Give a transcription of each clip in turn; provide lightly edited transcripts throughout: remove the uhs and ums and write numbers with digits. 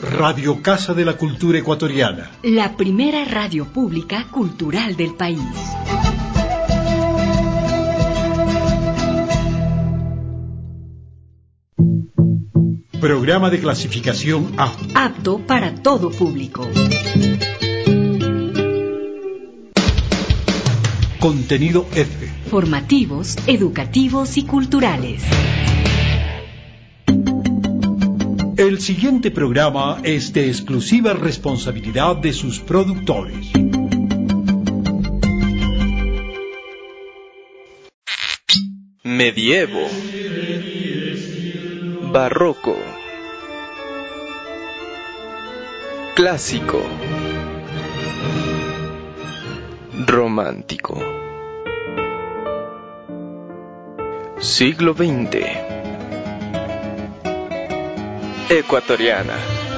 Radio Casa de la Cultura Ecuatoriana. La primera radio pública cultural del país. Programa de clasificación A. Apto para todo público. Contenido F. Formativos, educativos y culturales. El siguiente programa es de exclusiva responsabilidad de sus productores. Medievo, barroco, clásico, romántico, siglo XX, ecuatoriana.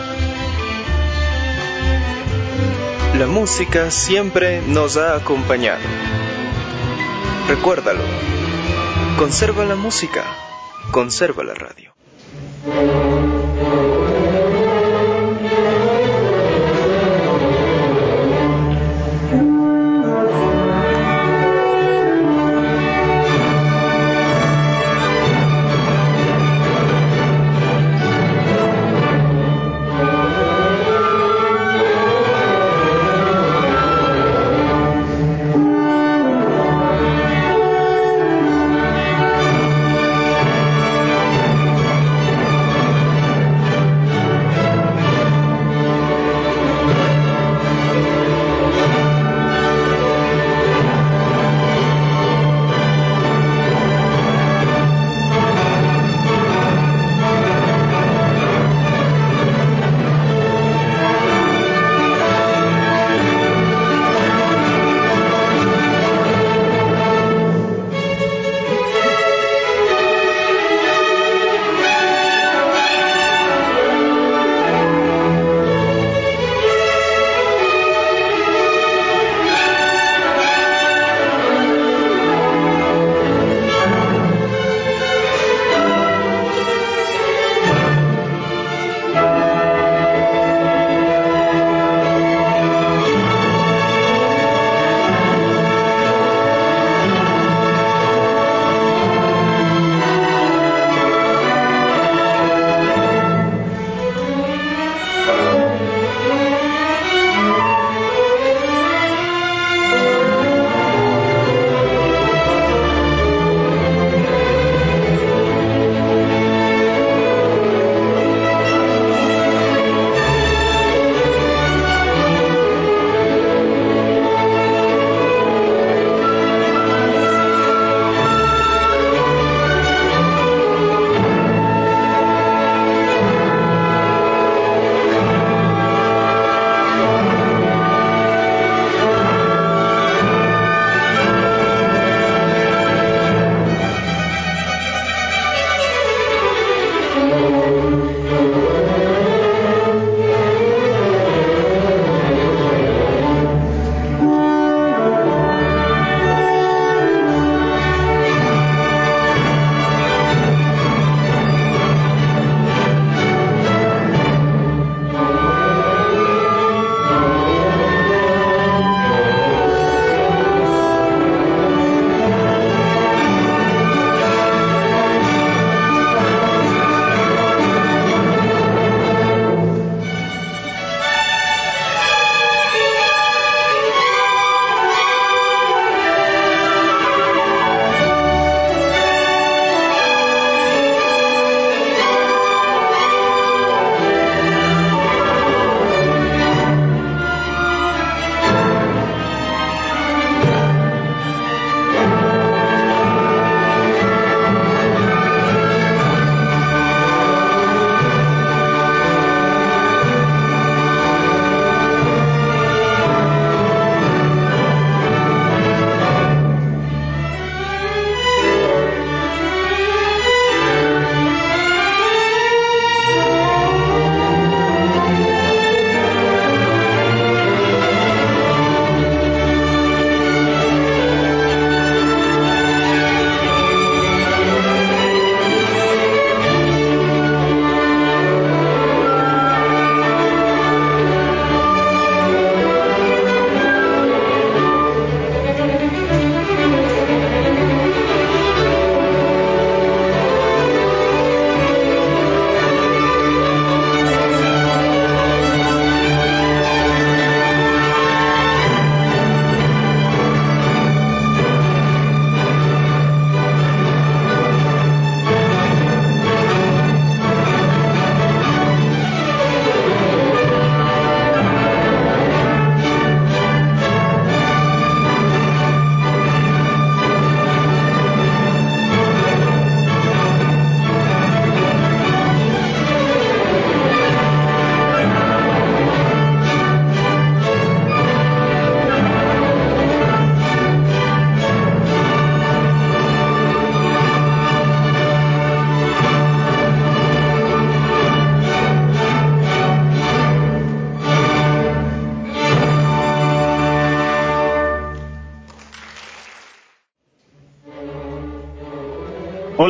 La música siempre nos ha acompañado. Recuérdalo. Conserva la música, conserva la radio.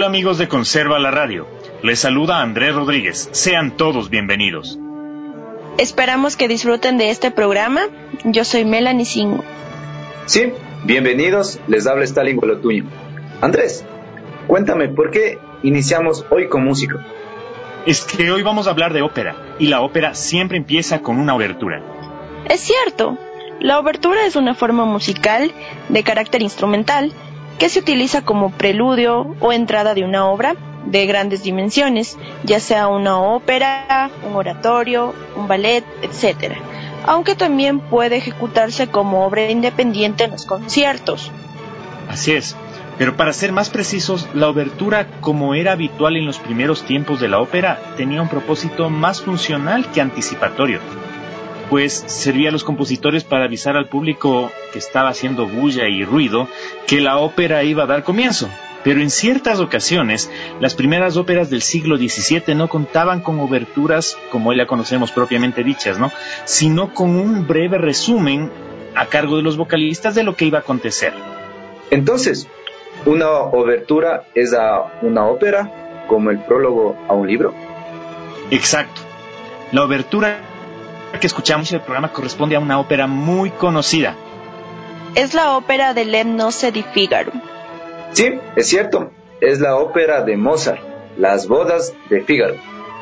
Hola amigos de Conserva la Radio, les saluda Andrés Rodríguez, sean todos bienvenidos. Esperamos que disfruten de este programa. Yo soy Melanie Singo. Sí, bienvenidos, les habla Stalin Gualotuño. Andrés, cuéntame, ¿por qué iniciamos hoy con música? Es que hoy vamos a hablar de ópera, y la ópera siempre empieza con una obertura. Es cierto, la obertura es una forma musical de carácter instrumental que se utiliza como preludio o entrada de una obra de grandes dimensiones, ya sea una ópera, un oratorio, un ballet, etc. Aunque también puede ejecutarse como obra independiente en los conciertos. Así es, pero para ser más precisos, la obertura, como era habitual en los primeros tiempos de la ópera, tenía un propósito más funcional que anticipatorio, pues servía a los compositores para avisar al público que estaba haciendo bulla y ruido que la ópera iba a dar comienzo. Pero en ciertas ocasiones, las primeras óperas del siglo XVII no contaban con oberturas como hoy la conocemos propiamente dichas, ¿no? Sino con un breve resumen a cargo de los vocalistas de lo que iba a acontecer. Entonces, ¿una obertura es a una ópera como el prólogo a un libro? Exacto. La obertura que escuchamos en el programa corresponde a una ópera muy conocida. Es la ópera de Le Nozze di Figaro. Sí, es cierto, es la ópera de Mozart, Las bodas de Fígaro.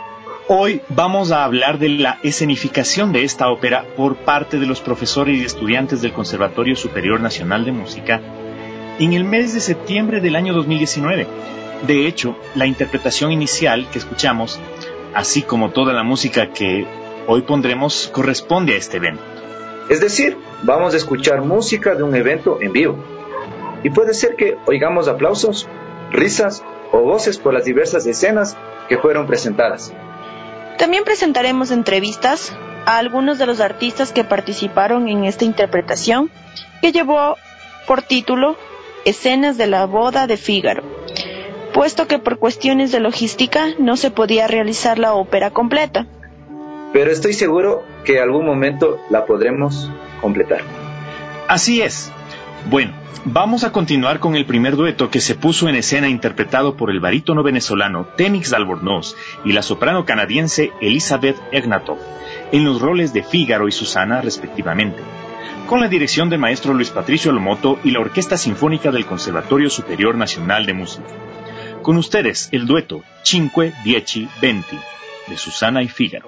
Hoy vamos a hablar de la escenificación de esta ópera por parte de los profesores y estudiantes del Conservatorio Superior Nacional de Música en el mes de septiembre del año 2019. De hecho, la interpretación inicial que escuchamos, así como toda la música que hoy pondremos, corresponde a este evento. Es decir, vamos a escuchar música de un evento en vivo. Y puede ser que oigamos aplausos, risas o voces por las diversas escenas que fueron presentadas. También presentaremos entrevistas a algunos de los artistas que participaron en esta interpretación, que llevó por título Escenas de la boda de Fígaro, puesto que por cuestiones de logística no se podía realizar la ópera completa. Pero estoy seguro que en algún momento la podremos completar. Así es. Bueno, vamos a continuar con el primer dueto que se puso en escena interpretado por el barítono venezolano Temix Albornoz y la soprano canadiense Elizabeth Egnatov, en los roles de Fígaro y Susana respectivamente, con la dirección del maestro Luis Patricio Lomoto y la Orquesta Sinfónica del Conservatorio Superior Nacional de Música. Con ustedes el dueto Cinque Dieci Venti de Susana y Fígaro.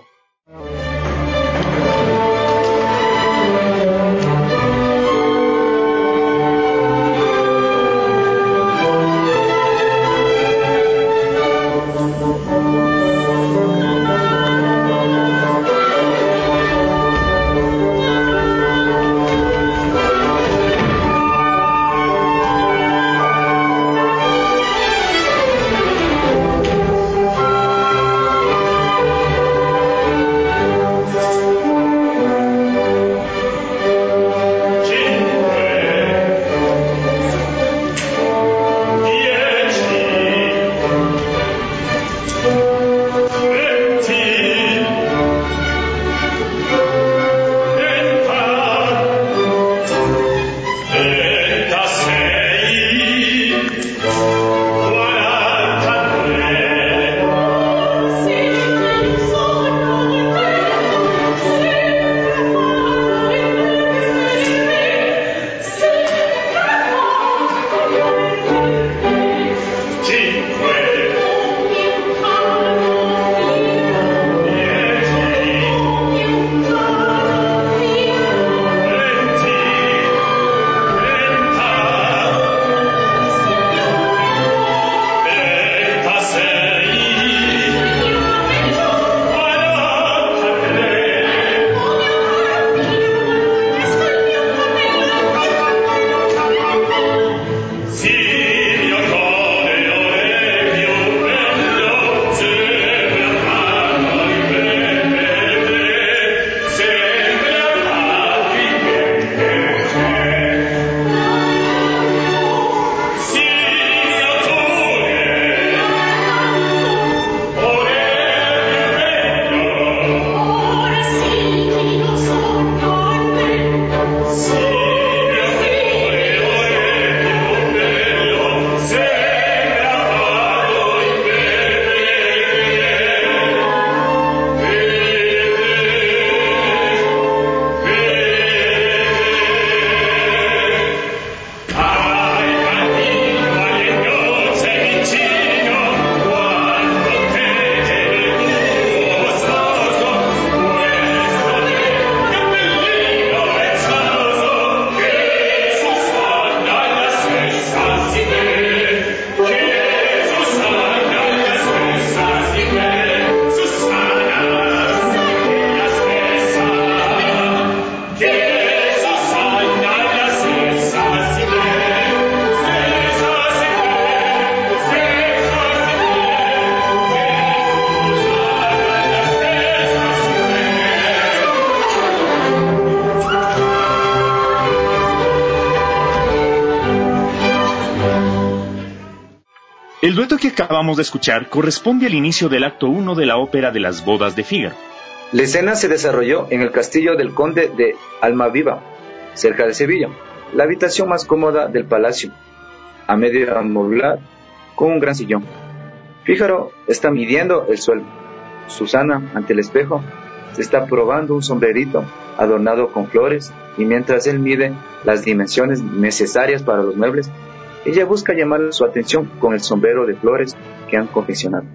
El dueto que acabamos de escuchar corresponde al inicio del acto 1 de la ópera de las bodas de Fígaro. La escena se desarrolló en el castillo del conde de Almaviva, cerca de Sevilla, la habitación más cómoda del palacio, a medio amoblar, con un gran sillón. Fígaro está midiendo el suelo. Susana, ante el espejo, se está probando un sombrerito adornado con flores, y mientras él mide las dimensiones necesarias para los muebles, ella busca llamar su atención con el sombrero de flores que han confeccionado.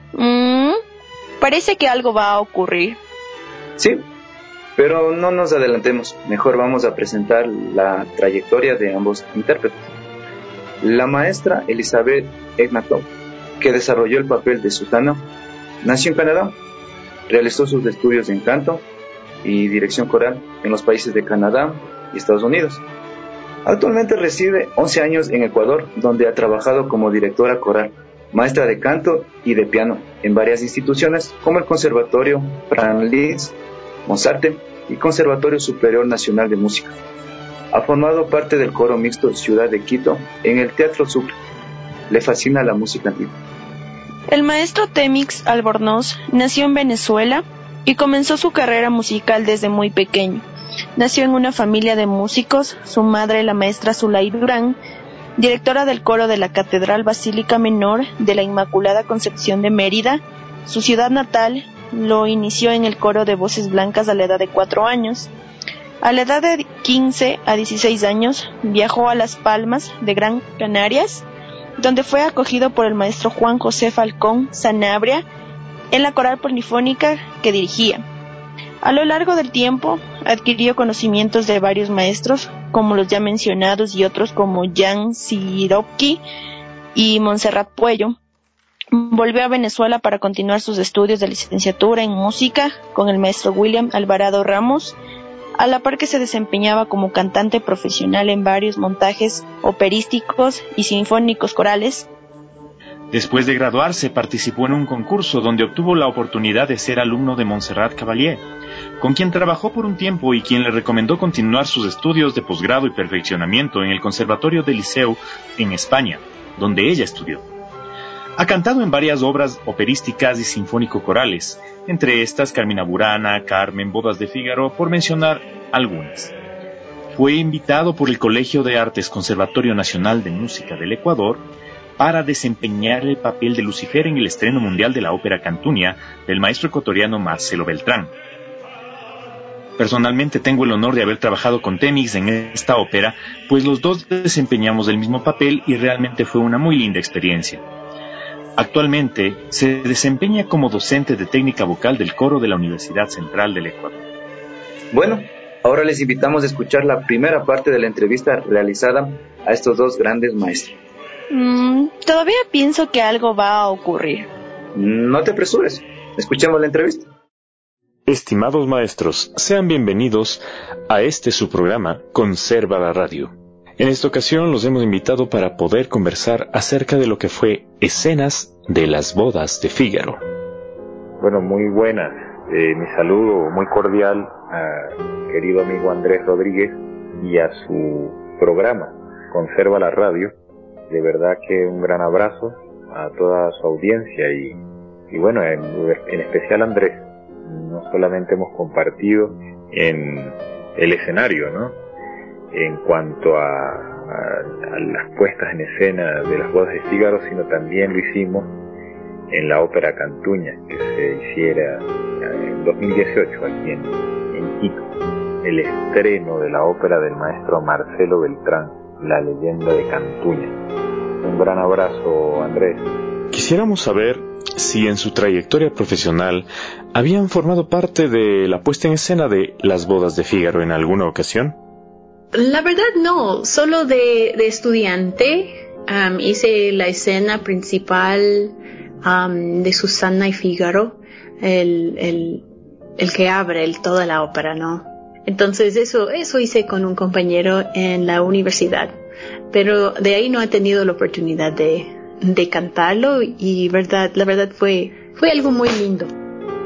Parece que algo va a ocurrir. Sí, pero no nos adelantemos. Mejor vamos a presentar la trayectoria de ambos intérpretes. La maestra Elizabeth Ignatow, que desarrolló el papel de Susana, nació en Canadá. Realizó sus estudios en canto y dirección coral en los países de Canadá y Estados Unidos. Actualmente reside 11 años en Ecuador, donde ha trabajado como directora coral, maestra de canto y de piano en varias instituciones como el Conservatorio Fran Liszt, Mozarte y Conservatorio Superior Nacional de Música. Ha formado parte del coro mixto Ciudad de Quito en el Teatro Sucre. Le fascina la música antigua. El maestro Temix Albornoz nació en Venezuela y comenzó su carrera musical desde muy pequeño. Nació en una familia de músicos, su madre, la maestra Zulay Durán, directora del coro de la Catedral Basílica Menor de la Inmaculada Concepción de Mérida, su ciudad natal, lo inició en el coro de voces blancas a la edad de 4 años. A la edad de 15 a 16 años, viajó a Las Palmas de Gran Canarias, donde fue acogido por el maestro Juan José Falcón Sanabria en la coral polifónica que dirigía. A lo largo del tiempo, adquirió conocimientos de varios maestros, como los ya mencionados y otros como Jan Siropki y Montserrat Puello. Volvió a Venezuela para continuar sus estudios de licenciatura en música con el maestro William Alvarado Ramos, a la par que se desempeñaba como cantante profesional en varios montajes operísticos y sinfónicos corales. Después de graduarse, participó en un concurso donde obtuvo la oportunidad de ser alumno de Montserrat Caballé, con quien trabajó por un tiempo y quien le recomendó continuar sus estudios de posgrado y perfeccionamiento en el Conservatorio del Liceu en España, donde ella estudió. Ha cantado en varias obras operísticas y sinfónico-corales, entre estas Carmina Burana, Carmen, Bodas de Fígaro, por mencionar algunas. Fue invitado por el Colegio de Artes Conservatorio Nacional de Música del Ecuador para desempeñar el papel de Lucifer en el estreno mundial de la ópera Cantunia del maestro ecuatoriano Marcelo Beltrán. Personalmente tengo el honor de haber trabajado con Temix en esta ópera, pues los dos desempeñamos el mismo papel y realmente fue una muy linda experiencia. Actualmente se desempeña como docente de técnica vocal del coro de la Universidad Central del Ecuador. Bueno, ahora les invitamos a escuchar la primera parte de la entrevista realizada a estos dos grandes maestros. Todavía pienso que algo va a ocurrir. No te apresures, escuchemos la entrevista. Estimados maestros, sean bienvenidos a su programa Conserva la Radio. En esta ocasión los hemos invitado para poder conversar acerca de lo que fue escenas de las bodas de Fígaro. Bueno, muy buenas. Mi saludo muy cordial a querido amigo Andrés Rodríguez y a su programa Conserva la Radio. De verdad que un gran abrazo a toda su audiencia y bueno, en especial Andrés. No solamente hemos compartido en el escenario, ¿no?, en cuanto a las puestas en escena de las bodas de Fígaro, sino también lo hicimos en la ópera Cantuña, que se hiciera en 2018 aquí en Quito, el estreno de la ópera del maestro Marcelo Beltrán, La leyenda de Cantuña. Un gran abrazo, Andrés. Quisiéramos saber si en su trayectoria profesional habían formado parte de la puesta en escena de las bodas de Fígaro en alguna ocasión. La verdad no, solo de estudiante. Hice la escena principal de Susana y Fígaro, el que abre toda la ópera, ¿no? Entonces eso hice con un compañero en la universidad, pero de ahí no he tenido la oportunidad de cantarlo y la verdad fue algo muy lindo.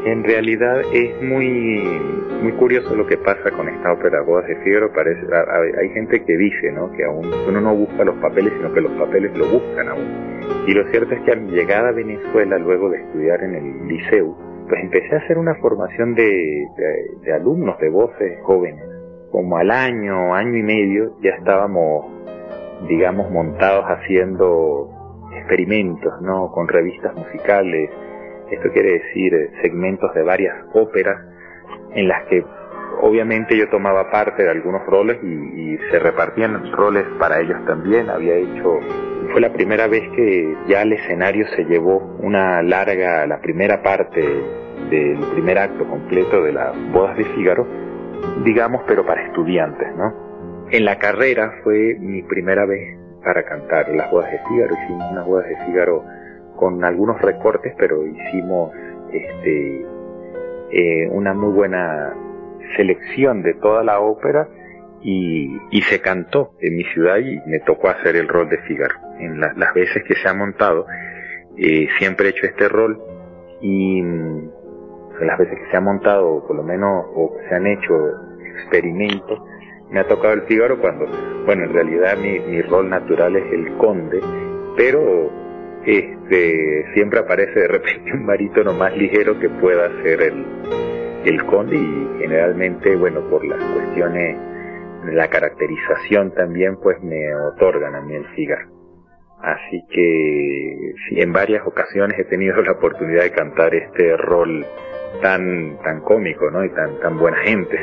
En realidad es muy curioso lo que pasa con esta ópera Bodas de Fígaro. Hay gente que dice, ¿no?, que aún uno no busca los papeles, sino que los papeles lo buscan aún. Y lo cierto es que a mi llegada a Venezuela, luego de estudiar en el liceo, pues empecé a hacer una formación de alumnos de voces jóvenes. Como al año y medio, ya estábamos, digamos, montados haciendo experimentos, ¿no?, con revistas musicales. Esto quiere decir segmentos de varias óperas en las que obviamente yo tomaba parte de algunos roles y se repartían roles para ellos también. Fue la primera vez que ya al escenario se llevó la primera parte del primer acto completo de las Bodas de Fígaro, digamos, pero para estudiantes, ¿no? En la carrera fue mi primera vez para cantar las Bodas de Fígaro. Hicimos unas Bodas de Fígaro con algunos recortes, pero hicimos una muy buena selección de toda la ópera y se cantó en mi ciudad y me tocó hacer el rol de Fígaro. En las veces que se ha montado, siempre he hecho este rol, y en las veces que se ha montado, por lo menos, o se han hecho experimentos, me ha tocado el Fígaro cuando, bueno, en realidad mi rol natural es el conde, pero siempre aparece de repente un barítono más ligero que pueda ser el conde, y generalmente, bueno, por las cuestiones de la caracterización también, pues me otorgan a mí el Fígaro. Así que sí, en varias ocasiones he tenido la oportunidad de cantar este rol tan cómico, ¿no?, y tan buena gente,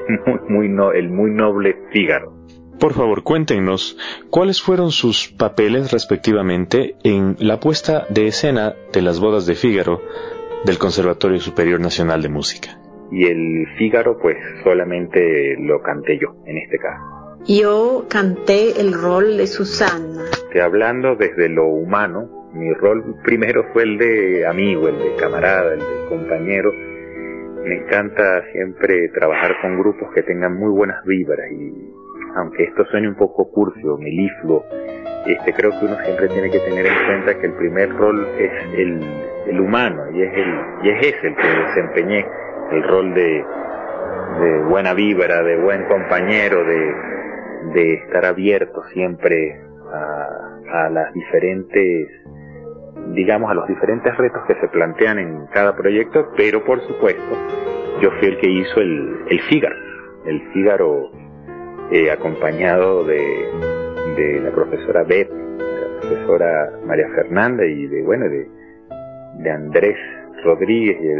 el muy noble Fígaro. Por favor, cuéntenos cuáles fueron sus papeles respectivamente en la puesta de escena de las Bodas de Fígaro del Conservatorio Superior Nacional de Música. Y el Fígaro, pues solamente lo canté yo, en este caso. Yo canté el rol de Susana. Hablando desde lo humano, mi rol primero fue el de amigo, el de camarada, el de compañero. Me encanta siempre trabajar con grupos que tengan muy buenas vibras, y aunque esto suene un poco cursi o melifluo, creo que uno siempre tiene que tener en cuenta que el primer rol es el humano, y es ese el que desempeñé, el rol de buena vibra, de buen compañero, de estar abierto siempre a las diferentes, digamos, a los diferentes retos que se plantean en cada proyecto. Pero por supuesto yo fui el que hizo el Fígaro, acompañado de la profesora Beth, de la profesora María Fernanda, y de Andrés Rodríguez, y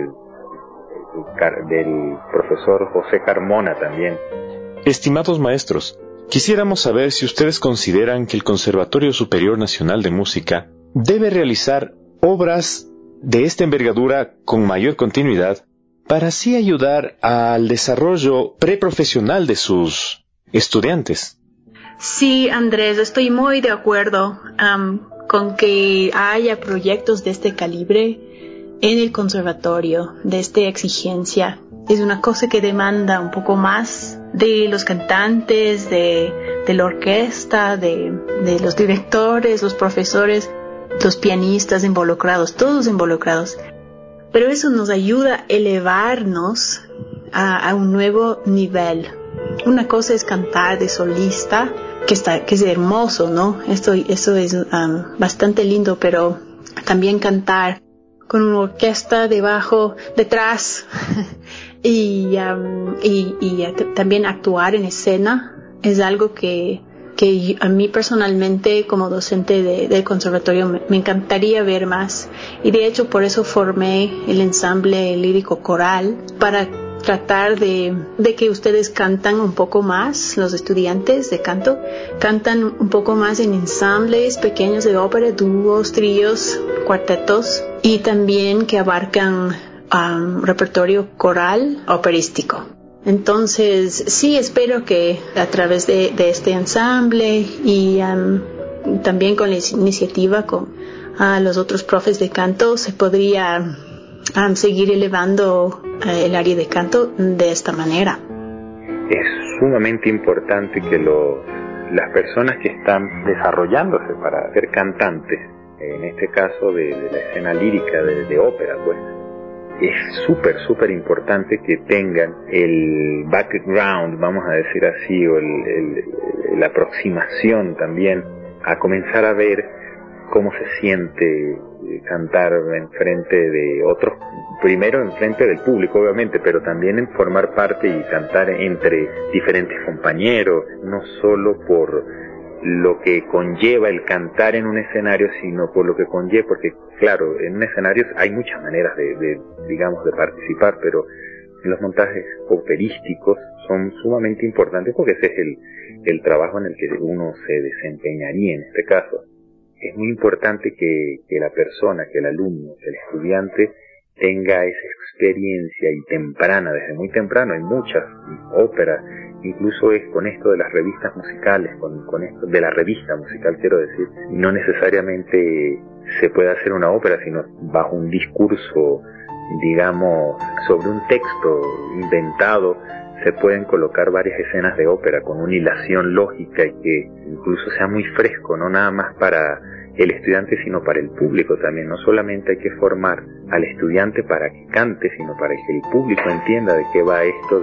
del profesor José Carmona también. Estimados maestros, quisiéramos saber si ustedes consideran que el Conservatorio Superior Nacional de Música debe realizar obras de esta envergadura con mayor continuidad para así ayudar al desarrollo preprofesional de sus estudiantes. Sí, Andrés, estoy muy de acuerdo con que haya proyectos de este calibre en el conservatorio, de esta exigencia. Es una cosa que demanda un poco más de los cantantes, de la orquesta, de los directores, los profesores, los pianistas involucrados, todos involucrados. Pero eso nos ayuda a elevarnos a un nuevo nivel. Una cosa es cantar de solista, que es hermoso, ¿no? Eso es bastante lindo, pero también cantar con una orquesta detrás y también actuar en escena es algo que a mí personalmente, como docente del conservatorio, me encantaría ver más. Y de hecho por eso formé el ensamble lírico coral, para tratar de que ustedes cantan un poco más, los estudiantes de canto cantan un poco más en ensambles pequeños de ópera, dúos, tríos, cuartetos, y también que abarcan repertorio coral operístico. Entonces, sí, espero que a través de este ensamble y también con la iniciativa con los otros profes de canto se podría seguir elevando el área de canto de esta manera. Es sumamente importante que las personas que están desarrollándose para ser cantantes, en este caso de la escena lírica de ópera, pues, es súper importante que tengan el background, vamos a decir así, o la aproximación también a comenzar a ver cómo se siente cantar en frente de otros, primero en frente del público obviamente, pero también en formar parte y cantar entre diferentes compañeros, no solo por lo que conlleva el cantar en un escenario, sino por lo que conlleva, porque claro, en un escenario hay muchas maneras de participar, pero los montajes operísticos son sumamente importantes porque ese es el trabajo en el que uno se desempeñaría en este caso. Es muy importante que la persona, que el alumno, que el estudiante tenga esa experiencia y temprana, desde muy temprano. Hay muchas óperas, incluso es con esto de las revistas musicales, con esto de la revista musical quiero decir, no necesariamente se puede hacer una ópera, sino bajo un discurso, digamos, sobre un texto inventado, se pueden colocar varias escenas de ópera con una hilación lógica y que incluso sea muy fresco, no nada más para el estudiante sino para el público también. No solamente hay que formar al estudiante para que cante, sino para que el público entienda de qué va esto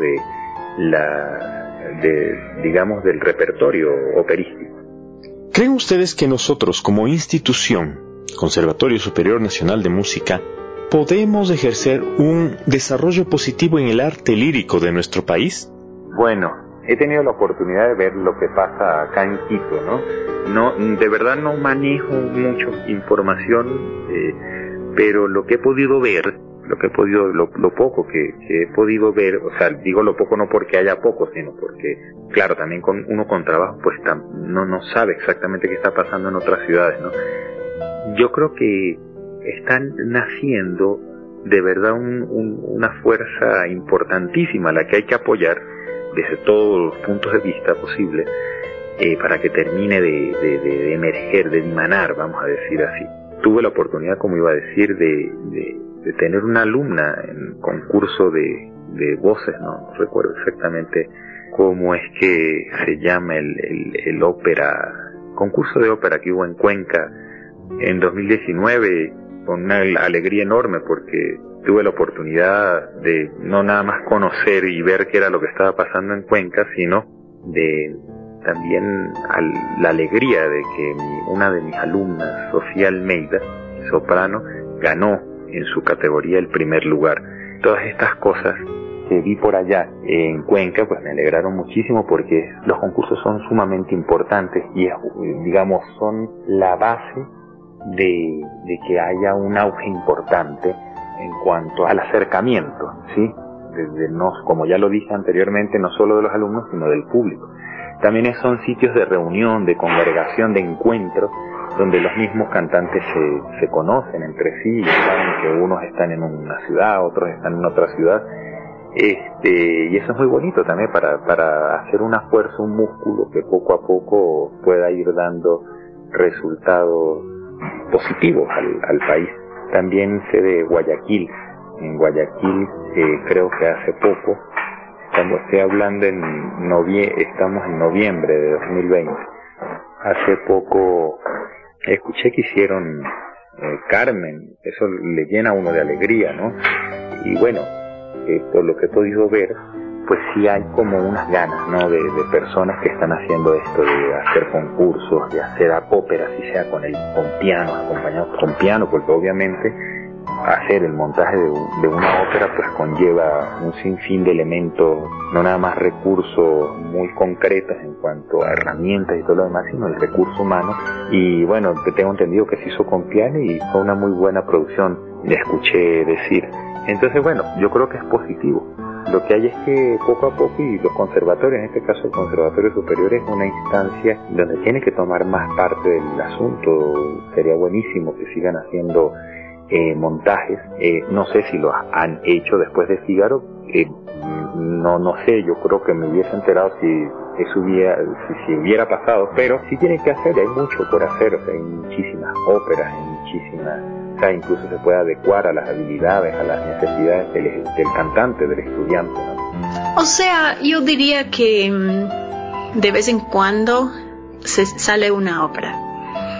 digamos, del repertorio operístico. ¿Creen ustedes que nosotros como institución, Conservatorio Superior Nacional de Música, podemos ejercer un desarrollo positivo en el arte lírico de nuestro país? Bueno, he tenido la oportunidad de ver lo que pasa acá en Quito, ¿no? De verdad no manejo mucho información, pero lo que he podido ver, lo poco que he podido ver, o sea, digo lo poco no porque haya poco, sino porque, claro, también uno con trabajo pues no sabe exactamente qué está pasando en otras ciudades, ¿no? Yo creo que están naciendo de verdad una fuerza importantísima, la que hay que apoyar desde todos los puntos de vista posibles, para que termine de emerger, de dimanar, vamos a decir así. Tuve la oportunidad, como iba a decir, de tener una alumna en concurso de voces, no recuerdo exactamente cómo es que se llama el concurso de ópera que hubo en Cuenca en 2019, con una alegría enorme porque tuve la oportunidad de no nada más conocer y ver qué era lo que estaba pasando en Cuenca, sino de también la alegría de que una de mis alumnas, Sofía Almeida, soprano, ganó en su categoría el primer lugar. Todas estas cosas que vi por allá en Cuenca pues me alegraron muchísimo porque los concursos son sumamente importantes y digamos son la base de que haya un auge importante en cuanto al acercamiento, ¿sí? Como ya lo dije anteriormente, no solo de los alumnos, sino del público. También son sitios de reunión, de congregación, de encuentro, donde los mismos cantantes se conocen entre sí, y saben que unos están en una ciudad, otros están en otra ciudad, y eso es muy bonito también para hacer una fuerza, un músculo que poco a poco pueda ir dando resultados positivos al país. También sé de Guayaquil. En Guayaquil, creo que hace poco, estoy hablando estamos en noviembre de 2020, hace poco escuché que hicieron Carmen, eso le llena a uno de alegría, ¿no? Y bueno, por lo que he podido ver, pues sí hay como unas ganas, ¿no? De personas que están haciendo esto, de hacer concursos, de hacer óperas, si sea con piano, acompañados con piano, porque obviamente hacer el montaje de una ópera pues conlleva un sinfín de elementos, no nada más recursos muy concretos en cuanto a herramientas y todo lo demás, sino el recurso humano. Y bueno, tengo entendido que se hizo con piano y fue una muy buena producción, le escuché decir. Entonces bueno, yo creo que es positivo. Lo que hay es que poco a poco, y los conservatorios, en este caso el Conservatorio Superior, es una instancia donde tiene que tomar más parte del asunto. Sería buenísimo que sigan haciendo montajes, no sé si lo han hecho después de Fígaro, no sé, yo creo que me hubiese enterado si eso hubiera pasado, pero sí tienen que hacer, hay mucho por hacer, o sea, hay muchísimas óperas, hay muchísimas, o sea, incluso se puede adecuar a las habilidades, a las necesidades del cantante, del estudiante, ¿no? O sea, yo diría que de vez en cuando sale una ópera.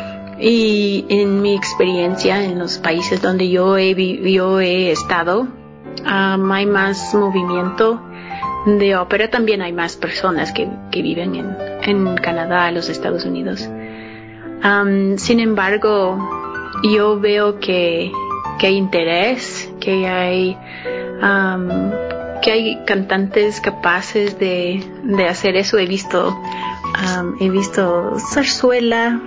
Y en mi experiencia en los países donde yo he estado, hay más movimiento de ópera. También hay más personas que viven en Canadá, los Estados Unidos. Sin embargo, yo veo que hay interés, que hay cantantes capaces de hacer eso. He visto zarzuela,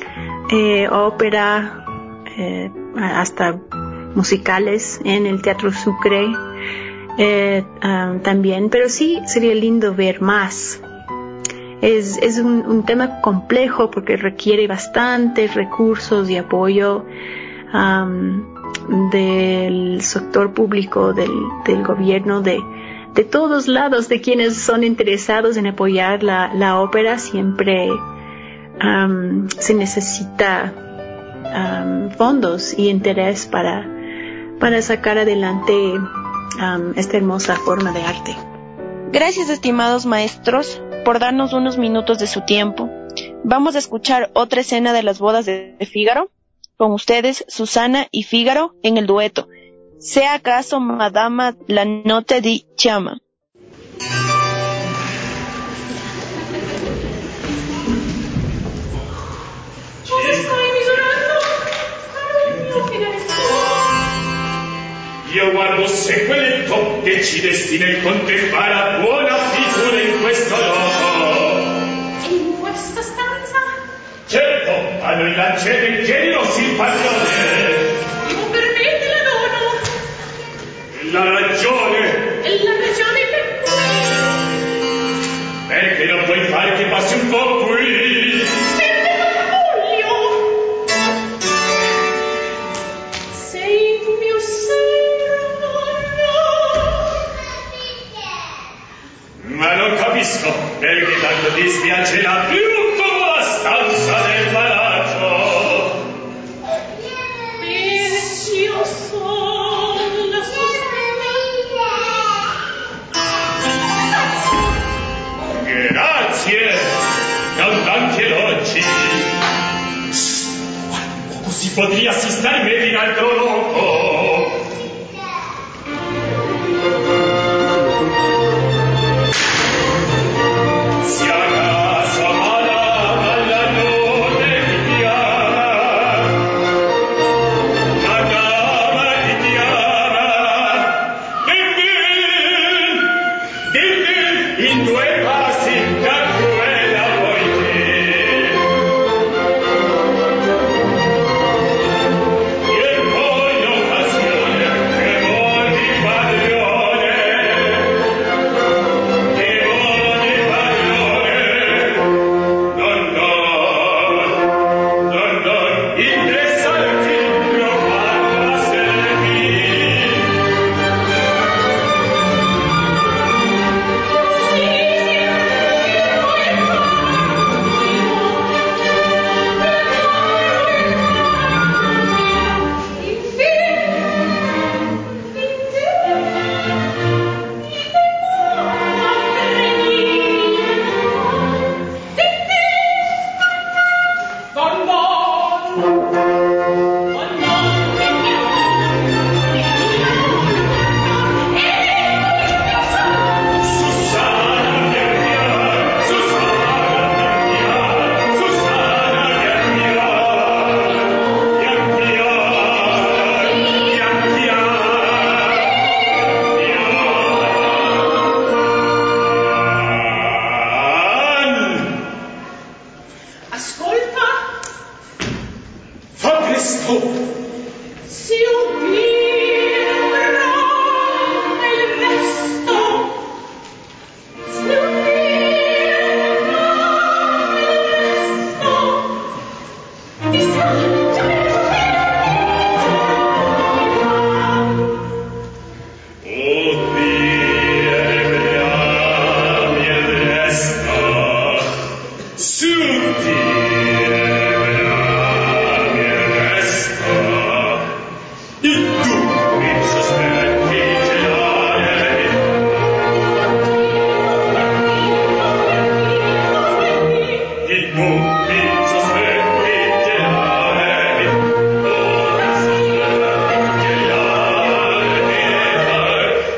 ópera, hasta musicales en el Teatro Sucre también, pero sí sería lindo ver más. Es un tema complejo porque requiere bastantes recursos y apoyo del sector público, del gobierno, de todos lados, de quienes son interesados en apoyar la ópera. Siempre se necesita fondos y interés para sacar adelante esta hermosa forma de arte. Gracias, estimados maestros, por darnos unos minutos de su tiempo. Vamos a escuchar otra escena de las bodas de Fígaro. Con ustedes, Susana y Fígaro en el dueto ¿Sea acaso Madama la notte di Chiama? Io guardo se quel top che ci destina il conte farà buona figura in questo loco. In questa stanza? Certo, a noi lancete il chiedilo simpaglione. Io per me te la dono. E la ragione? E la ragione per cui? Perché non puoi fare che passi un po' qui? Sente l'orgoglio. Sei il mio ma non capisco perché tanto ti spiace la più comoda stanza del palazzo. Io sono la Grazie, con tanti elogi. Poco si podría assistar me in altro loco.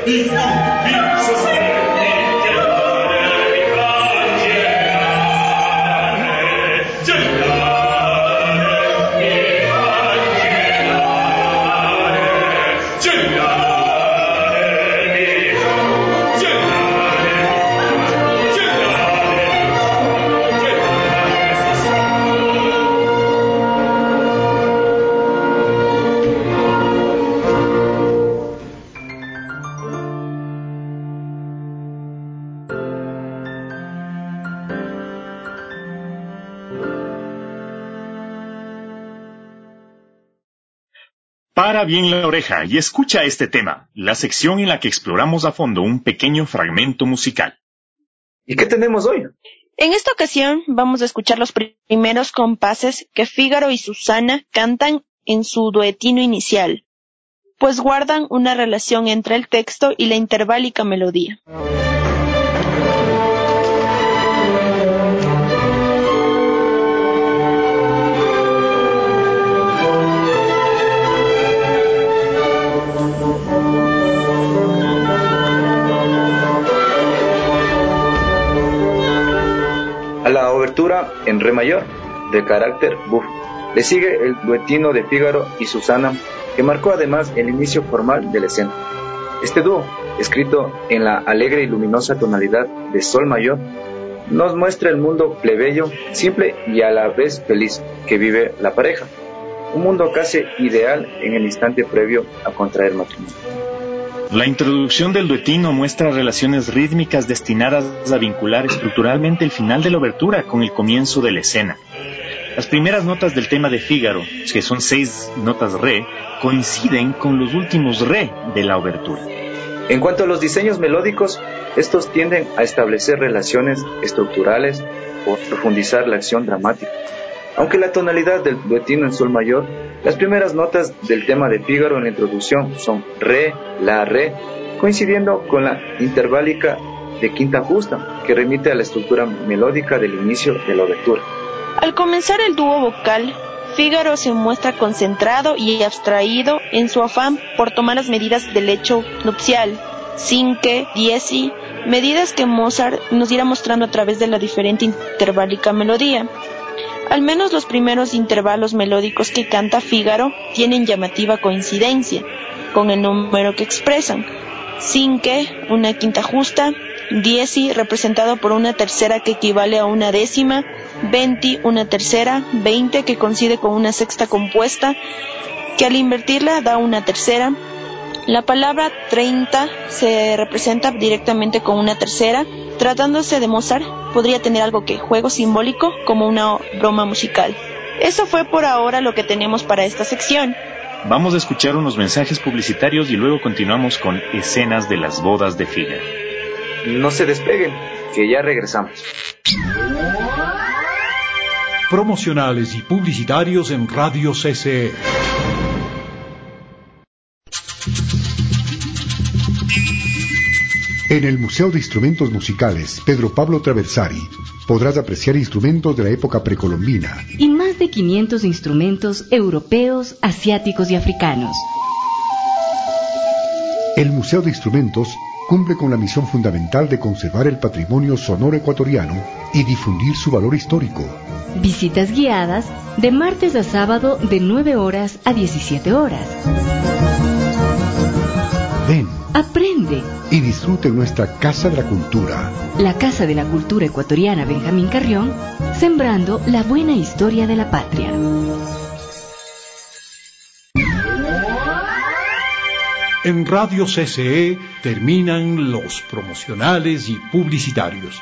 Para bien la oreja y escucha este tema, la sección en la que exploramos a fondo un pequeño fragmento musical. ¿Y qué tenemos hoy? En esta ocasión vamos a escuchar los primeros compases que Fígaro y Susana cantan en su duetino inicial, pues guardan una relación entre el texto y la interválica melodía. A la obertura en re mayor, de carácter bufo, le sigue el duetino de Fígaro y Susana, que marcó además el inicio formal de la escena. Este dúo, escrito en la alegre y luminosa tonalidad de sol mayor, nos muestra el mundo plebeyo, simple y a la vez feliz que vive la pareja, un mundo casi ideal en el instante previo a contraer matrimonio. La introducción del duetino muestra relaciones rítmicas destinadas a vincular estructuralmente el final de la obertura con el comienzo de la escena. Las primeras notas del tema de Fígaro, que son 6 notas re, coinciden con los últimos re de la obertura. En cuanto a los diseños melódicos, estos tienden a establecer relaciones estructurales o profundizar la acción dramática. Aunque la tonalidad del duetino en sol mayor, las primeras notas del tema de Fígaro en la introducción son re, la, re, coincidiendo con la interválica de quinta justa, que remite a la estructura melódica del inicio de la obertura. Al comenzar el dúo vocal, Fígaro se muestra concentrado y abstraído en su afán por tomar las medidas del hecho nupcial, cinque, dieci, medidas que Mozart nos irá mostrando a través de la diferente interválica melodía. Al menos los primeros intervalos melódicos que canta Fígaro tienen llamativa coincidencia con el número que expresan. Cinque, una quinta justa, dieci, representado por una tercera que equivale a una décima, venti, una tercera, 20 que coincide con una sexta compuesta, que al invertirla da una tercera. La palabra 30 se representa directamente con una tercera. Tratándose de Mozart, podría tener algo que juego simbólico como una broma musical. Eso fue por ahora lo que tenemos para esta sección. Vamos a escuchar unos mensajes publicitarios y luego continuamos con escenas de las bodas de Fígaro. No se despeguen, que ya regresamos. Promocionales y publicitarios en Radio CCE. En el Museo de Instrumentos Musicales Pedro Pablo Traversari podrás apreciar instrumentos de la época precolombina y más de 500 instrumentos europeos, asiáticos y africanos. El Museo de Instrumentos cumple con la misión fundamental de conservar el patrimonio sonoro ecuatoriano y difundir su valor histórico. Visitas guiadas de martes a sábado de 9 horas a 17 horas. Ven, aprende y disfrute en nuestra Casa de la Cultura. La Casa de la Cultura Ecuatoriana Benjamín Carrión, sembrando la buena historia de la patria. En Radio CCE terminan los promocionales y publicitarios.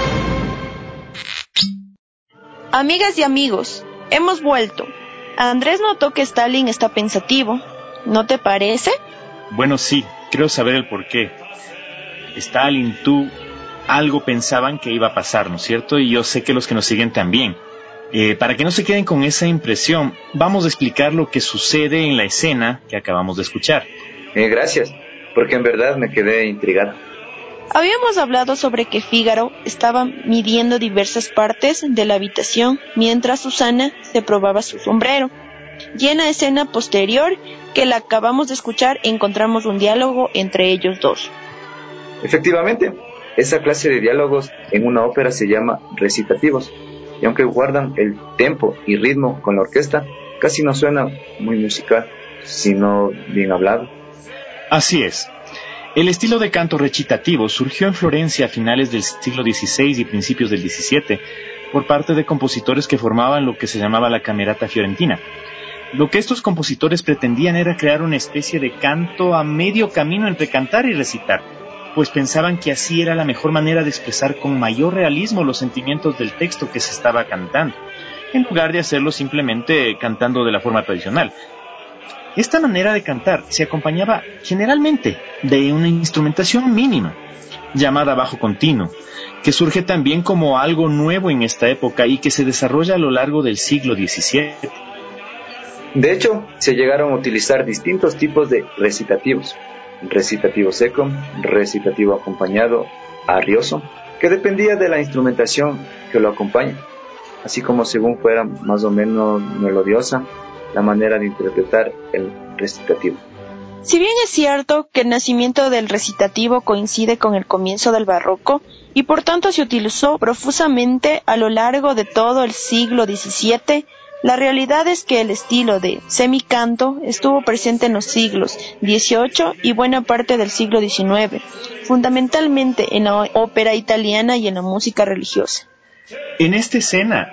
Amigas y amigos, hemos vuelto. Andrés notó que Stalin está pensativo. ¿No te parece? Bueno, sí, creo saber el porqué. Stalin, tú, algo pensaban que iba a pasar, ¿no es cierto? Y yo sé que los que nos siguen también. Para que no se queden con esa impresión, vamos a explicar lo que sucede en la escena que acabamos de escuchar. Gracias, porque en verdad me quedé intrigado. Habíamos hablado sobre que Fígaro estaba midiendo diversas partes de la habitación mientras Susana se probaba su sombrero. y en la escena posterior que la acabamos de escuchar encontramos un diálogo entre ellos dos. Efectivamente, esa clase de diálogos en una ópera se llama recitativos, y aunque guardan el tempo y ritmo con la orquesta, casi no suena muy musical, sino bien hablado. Así es. El estilo de canto recitativo surgió en Florencia a finales del siglo XVI y principios del XVII por parte de compositores que formaban lo que se llamaba la Camerata Fiorentina. Lo que estos compositores pretendían era crear una especie de canto a medio camino entre cantar y recitar, pues pensaban que así era la mejor manera de expresar con mayor realismo los sentimientos del texto que se estaba cantando, en lugar de hacerlo simplemente cantando de la forma tradicional. Esta manera de cantar se acompañaba generalmente de una instrumentación mínima, llamada bajo continuo, que surge también como algo nuevo en esta época y que se desarrolla a lo largo del siglo XVII. De hecho, se llegaron a utilizar distintos tipos de recitativos: recitativo seco, recitativo acompañado, arrioso, que dependía de la instrumentación que lo acompaña, así como según fuera más o menos melodiosa la manera de interpretar el recitativo. Si bien es cierto que el nacimiento del recitativo coincide con el comienzo del barroco y por tanto se utilizó profusamente a lo largo de todo el siglo XVII, la realidad es que el estilo de semicanto estuvo presente en los siglos XVIII y buena parte del siglo XIX, fundamentalmente en la ópera italiana y en la música religiosa. En esta escena,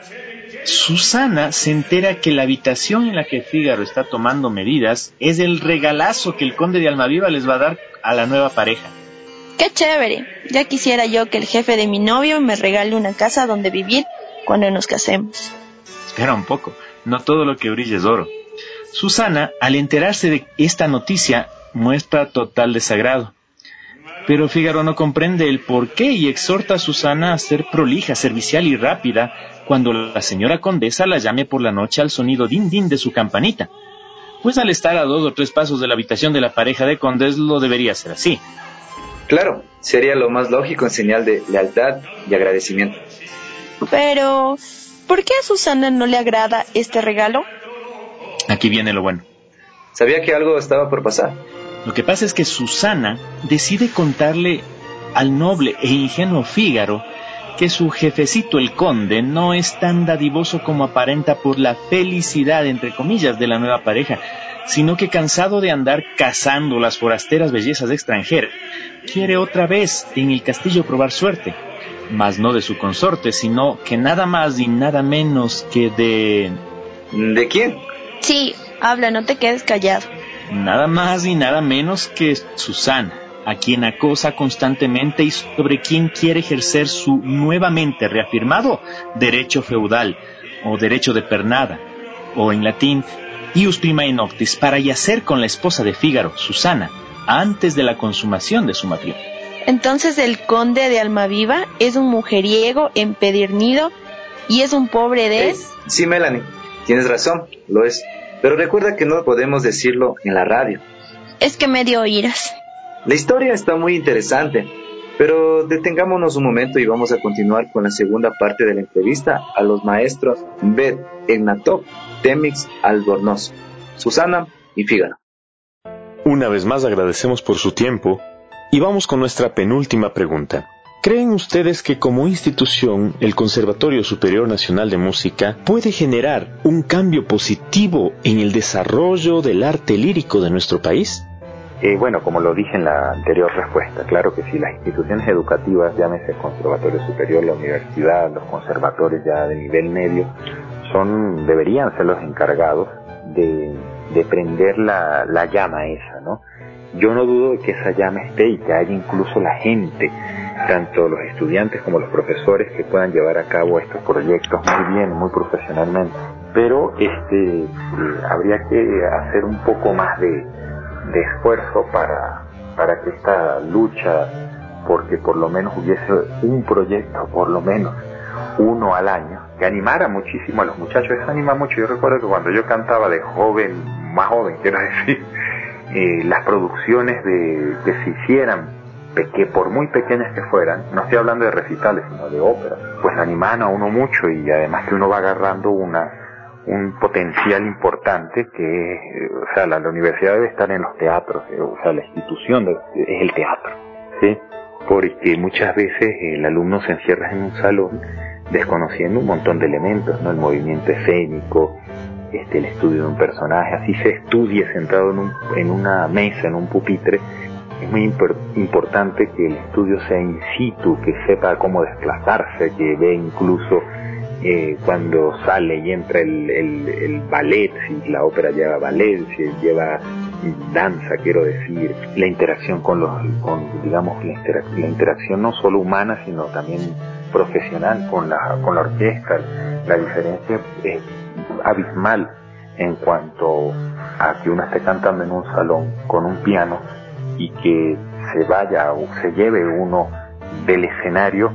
Susana se entera que la habitación en la que Fígaro está tomando medidas es el regalazo que el conde de Almaviva les va a dar a la nueva pareja. ¡Qué chévere! Ya quisiera yo que el jefe de mi novio me regale una casa donde vivir cuando nos casemos. Espera un poco, no todo lo que brilla es oro. Susana, al enterarse de esta noticia, muestra total desagrado. Pero Fígaro no comprende el porqué y exhorta a Susana a ser prolija, servicial y rápida cuando la señora condesa la llame por la noche al sonido din-din de su campanita. Pues al estar a 2 o 3 pasos de la habitación de la pareja de condes lo debería ser así. Claro, sería lo más lógico en señal de lealtad y agradecimiento. Pero, ¿por qué a Susana no le agrada este regalo? Aquí viene lo bueno. Sabía que algo estaba por pasar. Lo que pasa es que Susana decide contarle al noble e ingenuo Fígaro que su jefecito el conde no es tan dadivoso como aparenta por la felicidad, entre comillas, de la nueva pareja, sino que cansado de andar cazando las forasteras bellezas extranjeras, quiere otra vez en el castillo probar suerte, mas no de su consorte, sino que nada más y nada menos que de... ¿De quién? Sí, habla, no te quedes callado. Nada más y nada menos que Susana, a quien acosa constantemente y sobre quien quiere ejercer su nuevamente reafirmado derecho feudal o derecho de pernada, o en latín ius primae noctis, para yacer con la esposa de Fígaro, Susana, antes de la consumación de su matrimonio. Entonces el conde de Almaviva es un mujeriego empedernido y es un pobre de... Sí, Melanie, tienes razón, lo es. Pero recuerda que no podemos decirlo en la radio. Es que me dio iras. La historia está muy interesante, pero detengámonos un momento y vamos a continuar con la segunda parte de la entrevista a los maestros Bet Ignatov, Temix Albornoz, Susana y Fígaro. Una vez más agradecemos por su tiempo y vamos con nuestra penúltima pregunta. ¿Creen ustedes que como institución el Conservatorio Superior Nacional de Música puede generar un cambio positivo en el desarrollo del arte lírico de nuestro país? Bueno, como lo dije en la anterior respuesta, claro que sí, las instituciones educativas, llámese el Conservatorio Superior, la universidad, los conservatorios ya de nivel medio, deberían ser los encargados de prender la llama esa, ¿no? Yo no dudo de que esa llama esté y que haya incluso la gente, tanto los estudiantes como los profesores, que puedan llevar a cabo estos proyectos muy bien, muy profesionalmente. Pero habría que hacer un poco más de esfuerzo para que esta lucha, porque por lo menos hubiese un proyecto, por lo menos uno al año, que animara muchísimo a los muchachos. Eso anima mucho. Yo recuerdo que cuando yo cantaba de joven, más joven quiero decir, las producciones que se hicieran, que por muy pequeñas que fueran, no estoy hablando de recitales, sino de óperas, pues animan a uno mucho, y además que uno va agarrando un potencial importante que, o sea, la universidad debe estar en los teatros, o sea, la institución es el teatro, ¿sí? Porque muchas veces el alumno se encierra en un salón desconociendo un montón de elementos, ¿no? El movimiento escénico, el estudio de un personaje, así se estudie sentado en una mesa, en un pupitre. Es muy importante que el estudio sea in situ, que sepa cómo desplazarse, que ve incluso cuando sale y entra el ballet, si la ópera lleva ballet, si lleva danza, quiero decir, la interacción digamos, la interacción no solo humana, sino también profesional con la orquesta. La diferencia es abismal en cuanto a que uno esté cantando en un salón con un piano y que se vaya o se lleve uno del escenario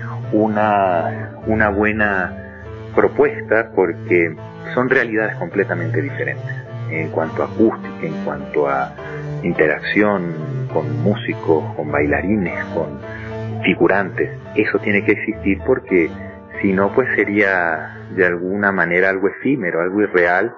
una buena propuesta, porque son realidades completamente diferentes en cuanto a acústica, en cuanto a interacción con músicos, con bailarines, con figurantes. Eso tiene que existir, porque si no, pues sería de alguna manera algo efímero, algo irreal,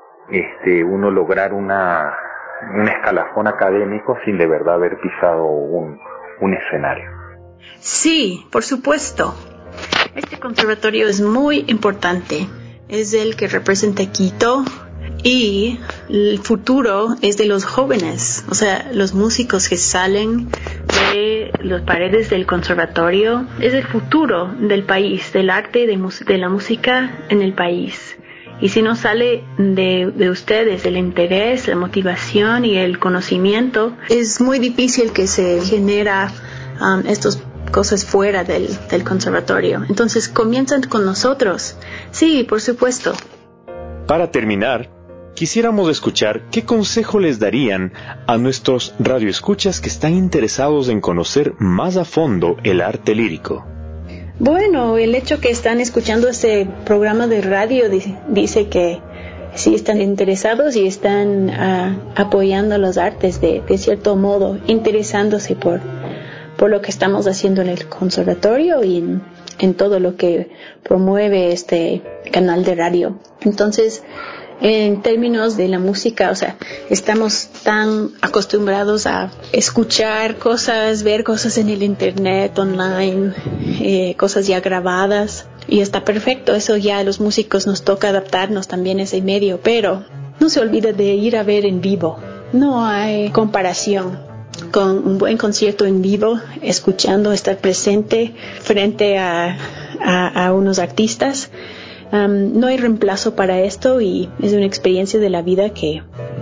uno lograr un escalafón académico sin de verdad haber pisado un escenario. Sí, por supuesto. Este conservatorio es muy importante. Es el que representa Quito y el futuro es de los jóvenes. O sea, los músicos que salen de las paredes del conservatorio es el futuro del país, del arte, de la música en el país. Y si no sale de ustedes el interés, la motivación y el conocimiento, es muy difícil que se genera estas cosas fuera del conservatorio. Entonces comienzan con nosotros. Sí, por supuesto. Para terminar, quisiéramos escuchar qué consejo les darían a nuestros radioescuchas que están interesados en conocer más a fondo el arte lírico. Bueno, el hecho que están escuchando este programa de radio dice que sí están interesados y están apoyando los artes de cierto modo, interesándose por lo que estamos haciendo en el conservatorio y en todo lo que promueve este canal de radio. Entonces, en términos de la música, o sea, estamos tan acostumbrados a escuchar cosas, ver cosas en el internet, online, cosas ya grabadas, y está perfecto. Eso ya a los músicos nos toca adaptarnos también a ese medio, pero no se olvide de ir a ver en vivo. No hay comparación con un buen concierto en vivo, escuchando, estar presente frente a unos artistas. No hay reemplazo para esto y es una experiencia de la vida que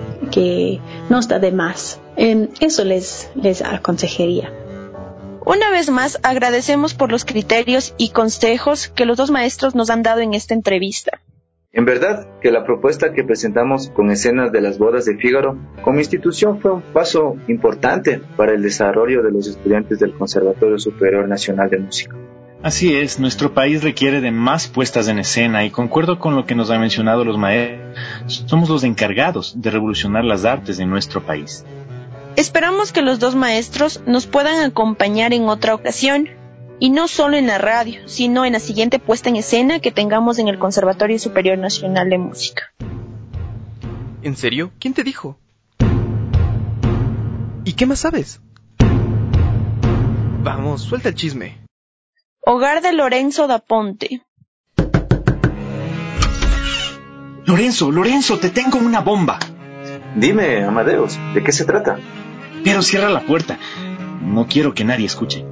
no está de más. Eso les aconsejaría. Una vez más, agradecemos por los criterios y consejos que los dos maestros nos han dado en esta entrevista. En verdad que la propuesta que presentamos con escenas de las bodas de Fígaro como institución fue un paso importante para el desarrollo de los estudiantes del Conservatorio Superior Nacional de Música. Así es, nuestro país requiere de más puestas en escena y concuerdo con lo que nos han mencionado los maestros. Somos los encargados de revolucionar las artes en nuestro país. Esperamos que los dos maestros nos puedan acompañar en otra ocasión, y no solo en la radio, sino en la siguiente puesta en escena que tengamos en el Conservatorio Superior Nacional de Música. ¿En serio? ¿Quién te dijo? ¿Y qué más sabes? Vamos, suelta el chisme. Hogar de Lorenzo da Ponte. Lorenzo, te tengo una bomba. Dime, Amadeus, ¿de qué se trata? Pero cierra la puerta. No quiero que nadie escuche.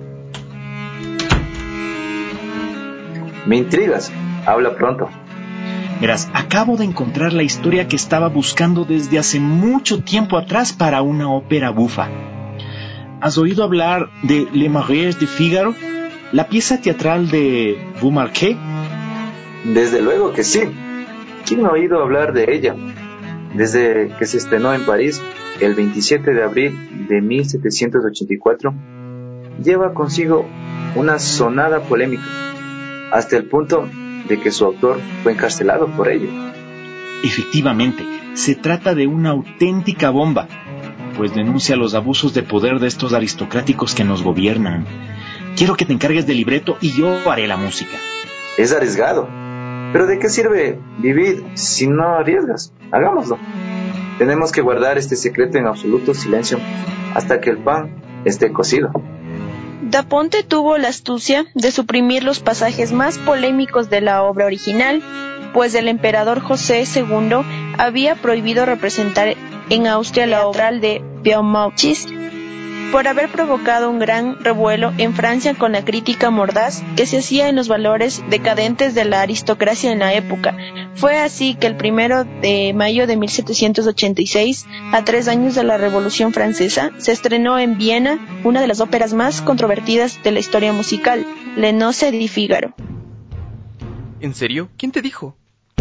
Me intrigas. Habla pronto. Verás, acabo de encontrar la historia que estaba buscando desde hace mucho tiempo atrás para una ópera bufa. ¿Has oído hablar de Le Mariage de Figaro? ¿La pieza teatral de Vous Marquez? Desde luego que sí. ¿Quién no ha oído hablar de ella? Desde que se estrenó en París el 27 de abril de 1784, lleva consigo una sonada polémica, hasta el punto de que su autor fue encarcelado por ello. Efectivamente, se trata de una auténtica bomba, pues denuncia los abusos de poder de estos aristocráticos que nos gobiernan. Quiero que te encargues del libreto y yo haré la música. Es arriesgado, Pero ¿de qué sirve vivir si no arriesgas? Hagámoslo. Tenemos que guardar este secreto en absoluto silencio hasta que el pan esté cocido. Da Ponte tuvo la astucia de suprimir los pasajes más polémicos de la obra original, pues el emperador José II había prohibido representar en Austria la obra de Beaumarchais por haber provocado un gran revuelo en Francia con la crítica mordaz que se hacía en los valores decadentes de la aristocracia en la época. Fue así que el 1 de mayo de 1786, a 3 años de la Revolución Francesa, se estrenó en Viena una de las óperas más controvertidas de la historia musical, Les Noces di Figaro. ¿En serio? ¿Quién te dijo?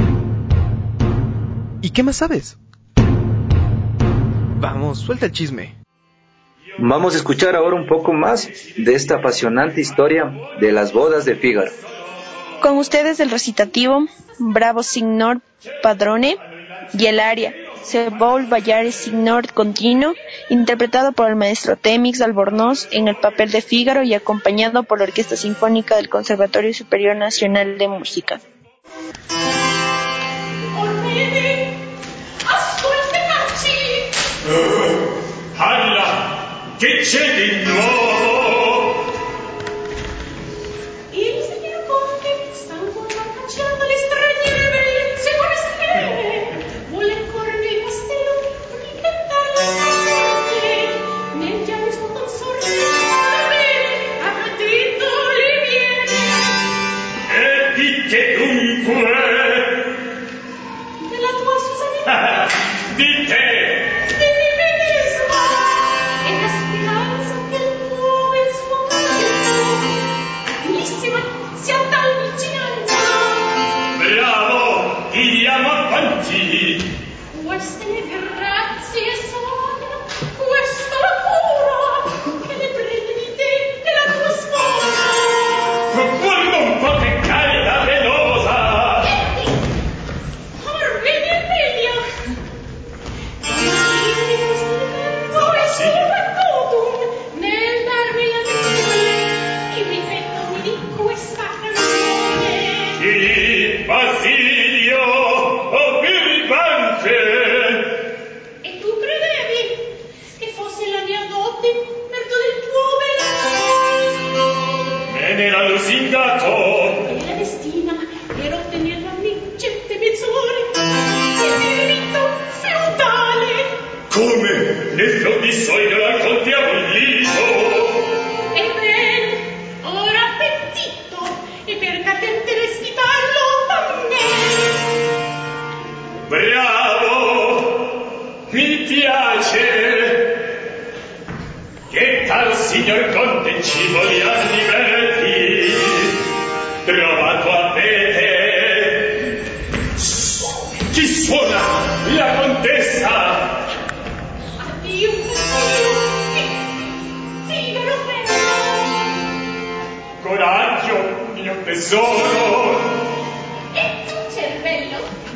¿Y qué más sabes? Vamos, suelta el chisme. Vamos a escuchar ahora un poco más de esta apasionante historia de las bodas de Fígaro. Con ustedes el recitativo Bravo Signor Padrone y el aria Se vuol ballare Signor Continuo, interpretado por el maestro Temix Albornoz en el papel de Fígaro y acompañado por la Orquesta Sinfónica del Conservatorio Superior Nacional de Música. Ormede, ascoltateci! Alla! Che c'è di nuovo? Il signor Conte sta ancora cacciando le straniere bellezze forestiere. Vuole correre i pastelloni, ricantare la morte. Nel giallo consorte bene, appetito le viene. E di che dunque? Della tua Susanina. Di te! Di me medesima. E la speranza che il tuo bel suo marito, bellissima, sia tal vicinanza. Bravo! Ti diamo a quanti? Queste le grazie sono, questa la cura che le prende di te e la tua sposa. Guarda un po' che calda venosa! Amor, vedi il meglio. Io di questo tempo e suo totum nel darmi la lezione, il rifletto di questa canzone. Sì, Basilio, o birbante! E tu credevi che fosse la mia dote merito del tuo bel Me ne l'ha lusingato! e la destina per ottenere la vincente mezz'ore il diritto feudale. Come? Ne so di solito la conte abolito! Ebbene, ora appetito e per cadente vestitarlo a me. Bravo! Mi piace! Che tal signor conte ci vogliamo divertire? Trovato a te! Chi suona? La contessa! Addio, Figaro bello. Coraggio, mio tesoro! E tu, cervello?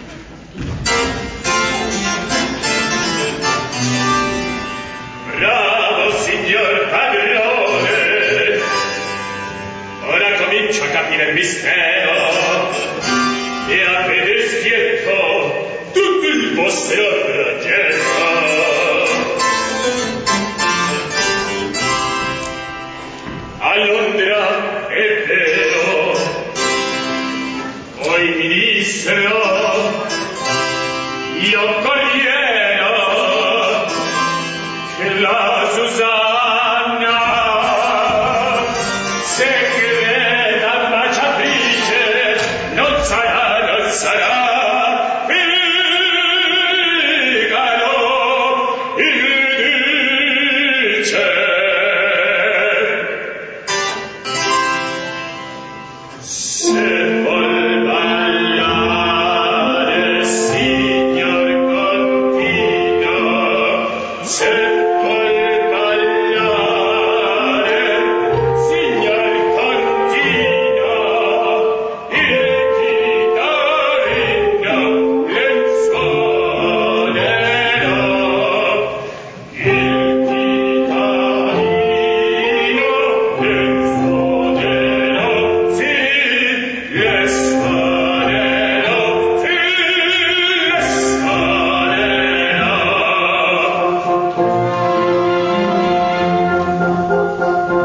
Bravo, signor padrone! Ora comincio a capire il mistero e a vedere schietto tutto il vostro progetto. A Londra è vero, poi ministro, io corriero, che la Susanna, segreta baciatrice, non sarà, non sarà. Figaro, il dice. Se vuol ballare, signor Contino, se vuol ballare,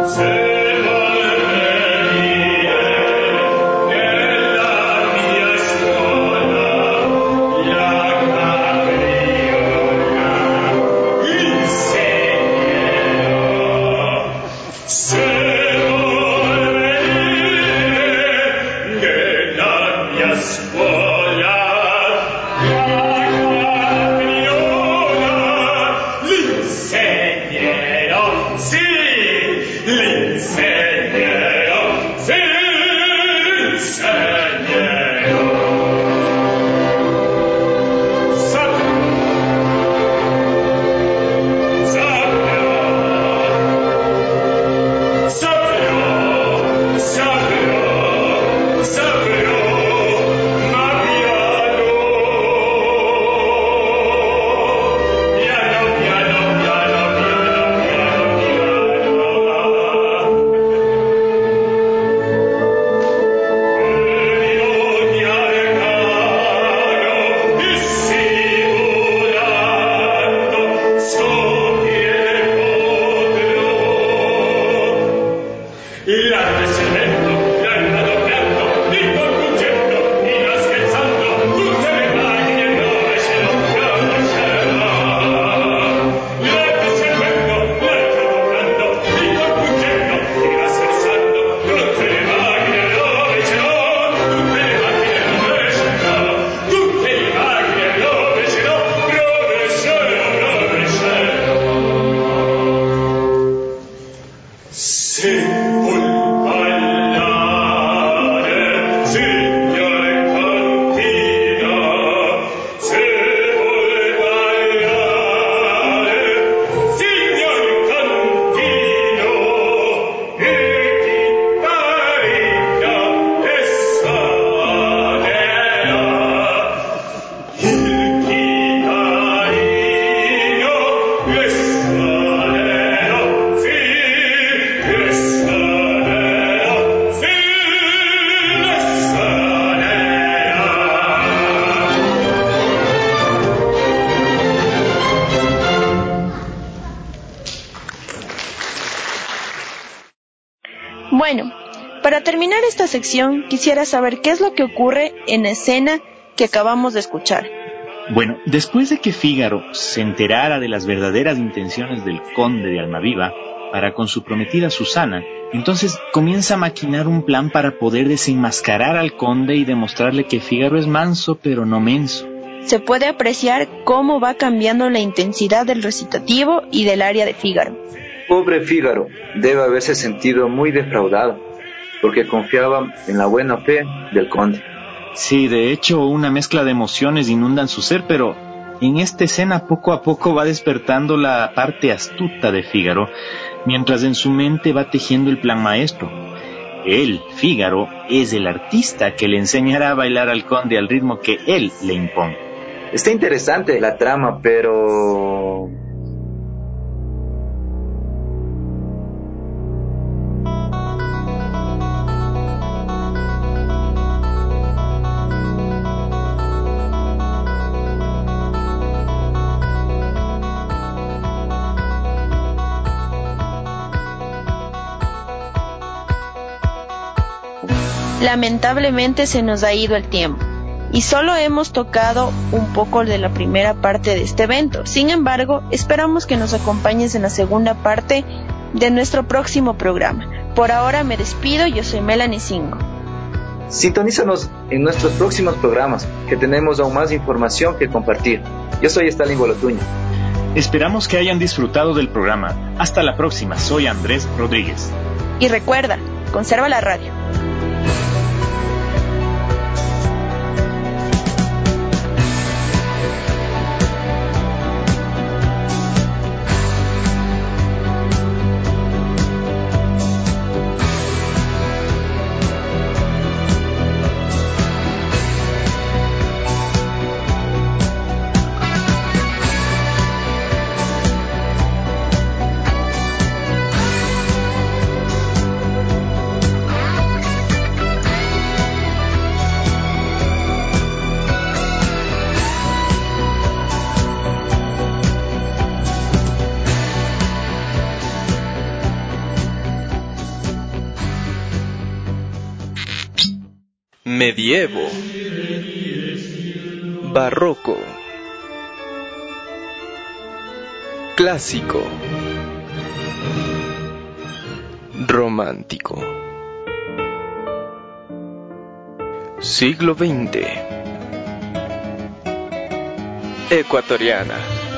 Bueno, para terminar esta sección, quisiera saber qué es lo que ocurre en la escena que acabamos de escuchar. Bueno, después de que Fígaro se enterara de las verdaderas intenciones del conde de Almaviva para con su prometida Susana, entonces comienza a maquinar un plan para poder desenmascarar al conde y demostrarle que Fígaro es manso pero no menso. Se puede apreciar cómo va cambiando la intensidad del recitativo y del aria de Fígaro. Pobre Fígaro, debe haberse sentido muy defraudado, porque confiaba en la buena fe del conde. Sí, de hecho, una mezcla de emociones inundan su ser, pero en esta escena poco a poco va despertando la parte astuta de Fígaro, mientras en su mente va tejiendo el plan maestro. Él, Fígaro, es el artista que le enseñará a bailar al conde al ritmo que él le impone. Está interesante la trama, pero... Lamentablemente se nos ha ido el tiempo y solo hemos tocado un poco de la primera parte de este evento. Sin embargo, esperamos que nos acompañes en la segunda parte de nuestro próximo programa. Por ahora me despido, yo soy Melanie Singo. Sintonízanos en nuestros próximos programas, que tenemos aún más información que compartir. Yo soy Stalin Bolotuño. Esperamos que hayan disfrutado del programa. Hasta la próxima, soy Andrés Rodríguez. Y recuerda, conserva la radio. medievo, barroco, clásico, romántico, siglo XX, ecuatoriana.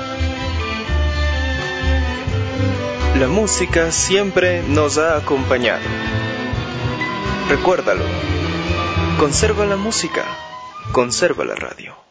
La música siempre nos ha acompañado. Recuérdalo. Conserva la música, conserva la radio.